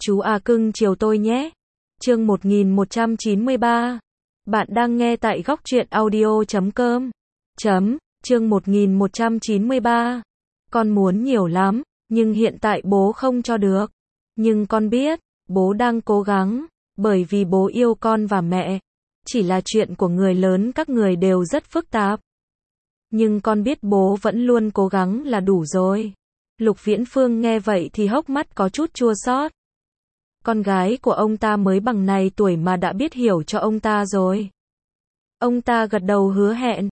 Chú à cưng chiều tôi nhé. Chương 1193. Bạn đang nghe tại góc truyện audio.com. Chương 1193. Con muốn nhiều lắm, nhưng hiện tại bố không cho được. Nhưng con biết, bố đang cố gắng, bởi vì bố yêu con và mẹ. Chỉ là chuyện của người lớn, các người đều rất phức tạp. Nhưng con biết bố vẫn luôn cố gắng là đủ rồi. Lục Viễn Phương nghe vậy thì hốc mắt có chút chua xót. Con gái của ông ta mới bằng này tuổi mà đã biết hiểu cho ông ta rồi. Ông ta gật đầu hứa hẹn.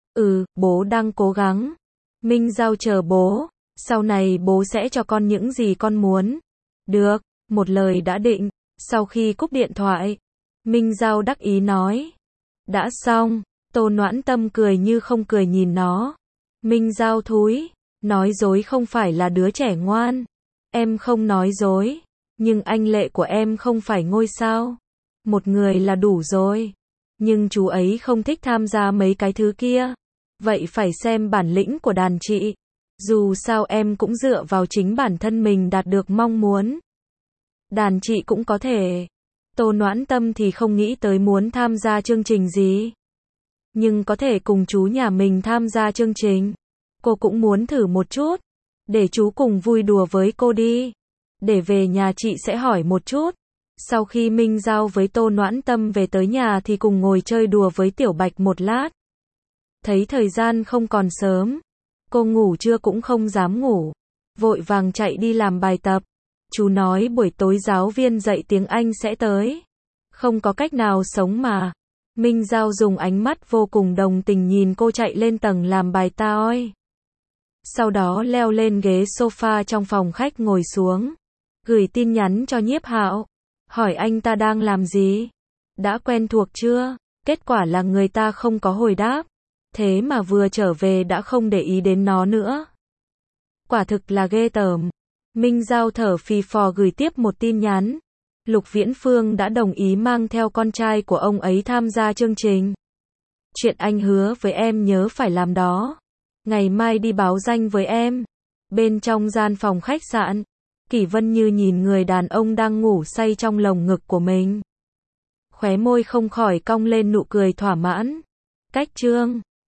Bố đang cố gắng. Minh Giao chờ bố. Sau này bố sẽ cho con những gì con muốn. Được, một lời đã định. Sau khi cúp điện thoại, Minh Giao đắc ý nói. Đã xong. Tô Noãn Tâm cười như không cười nhìn nó. Minh Giao thúi. Nói dối không phải là đứa trẻ ngoan. Em không nói dối. Nhưng anh Lệ của em không phải ngôi sao. Một người là đủ rồi. Nhưng chú ấy không thích tham gia mấy cái thứ kia. Vậy phải xem bản lĩnh của đàn chị. Dù sao em cũng dựa vào chính bản thân mình đạt được mong muốn. Đàn chị cũng có thể. Tô Noãn Tâm thì không nghĩ tới muốn tham gia chương trình gì. Nhưng có thể cùng chú nhà mình tham gia chương trình. Cô cũng muốn thử một chút. Để chú cùng vui đùa với cô đi. Để về nhà chị sẽ hỏi một chút. Sau khi Minh Giao với Tô Noãn Tâm về tới nhà thì cùng ngồi chơi đùa với Tiểu Bạch một lát. Thấy thời gian không còn sớm. Cô ngủ trưa cũng không dám ngủ. Vội vàng chạy đi làm bài tập. Chú nói buổi tối giáo viên dạy tiếng Anh sẽ tới. Không có cách nào sống mà. Minh Giao dùng ánh mắt vô cùng đồng tình nhìn cô chạy lên tầng làm bài toi. Sau đó leo lên ghế sofa trong phòng khách ngồi xuống. Gửi tin nhắn cho Nhiếp Hạo. Hỏi anh ta đang làm gì? Đã quen thuộc chưa? Kết quả là người ta không có hồi đáp. Thế mà vừa trở về đã không để ý đến nó nữa. Quả thực là ghê tởm. Minh Giao thở phì phò gửi tiếp một tin nhắn. Lục Viễn Phương đã đồng ý mang theo con trai của ông ấy tham gia chương trình. Chuyện anh hứa với em nhớ phải làm đó. Ngày mai đi báo danh với em. Bên trong gian phòng khách sạn, Kỷ Vân Như nhìn người đàn ông đang ngủ say trong lồng ngực của mình. Khóe môi không khỏi cong lên nụ cười thỏa mãn. Cách chương